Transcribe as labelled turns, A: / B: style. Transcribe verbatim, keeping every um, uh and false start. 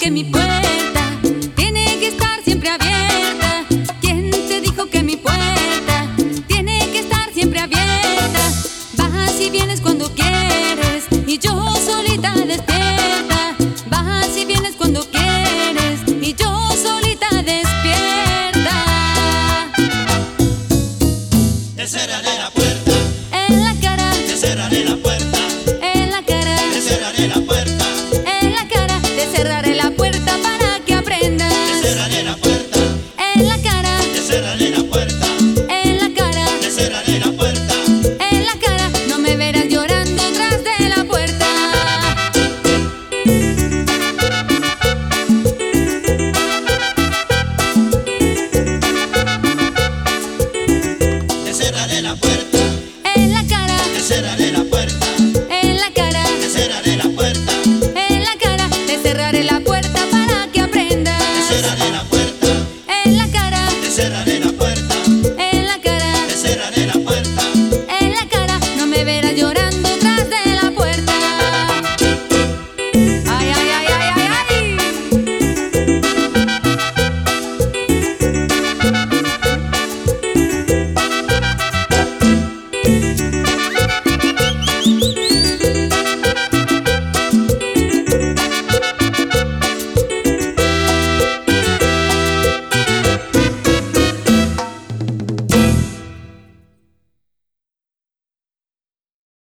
A: que mi puerta tiene que estar siempre abierta? ¿Quién te dijo que mi puerta tiene que estar siempre abierta? Vas y vienes cuando quieres y yo solita despierta. Vas y vienes cuando quieres y yo solita despierta.
B: Te cerraré la puerta
A: En la cara,
B: te cerraré la puerta
A: en la cara,
B: te cerraré la puerta
A: en la cara. Te cerraré la puerta para que aprendas.
B: te cerraré la puerta
A: En la cara,
B: te cerraré la puerta
A: en la cara,
B: te cerraré la puerta
A: en la cara. No me verás llorando tras de la puerta.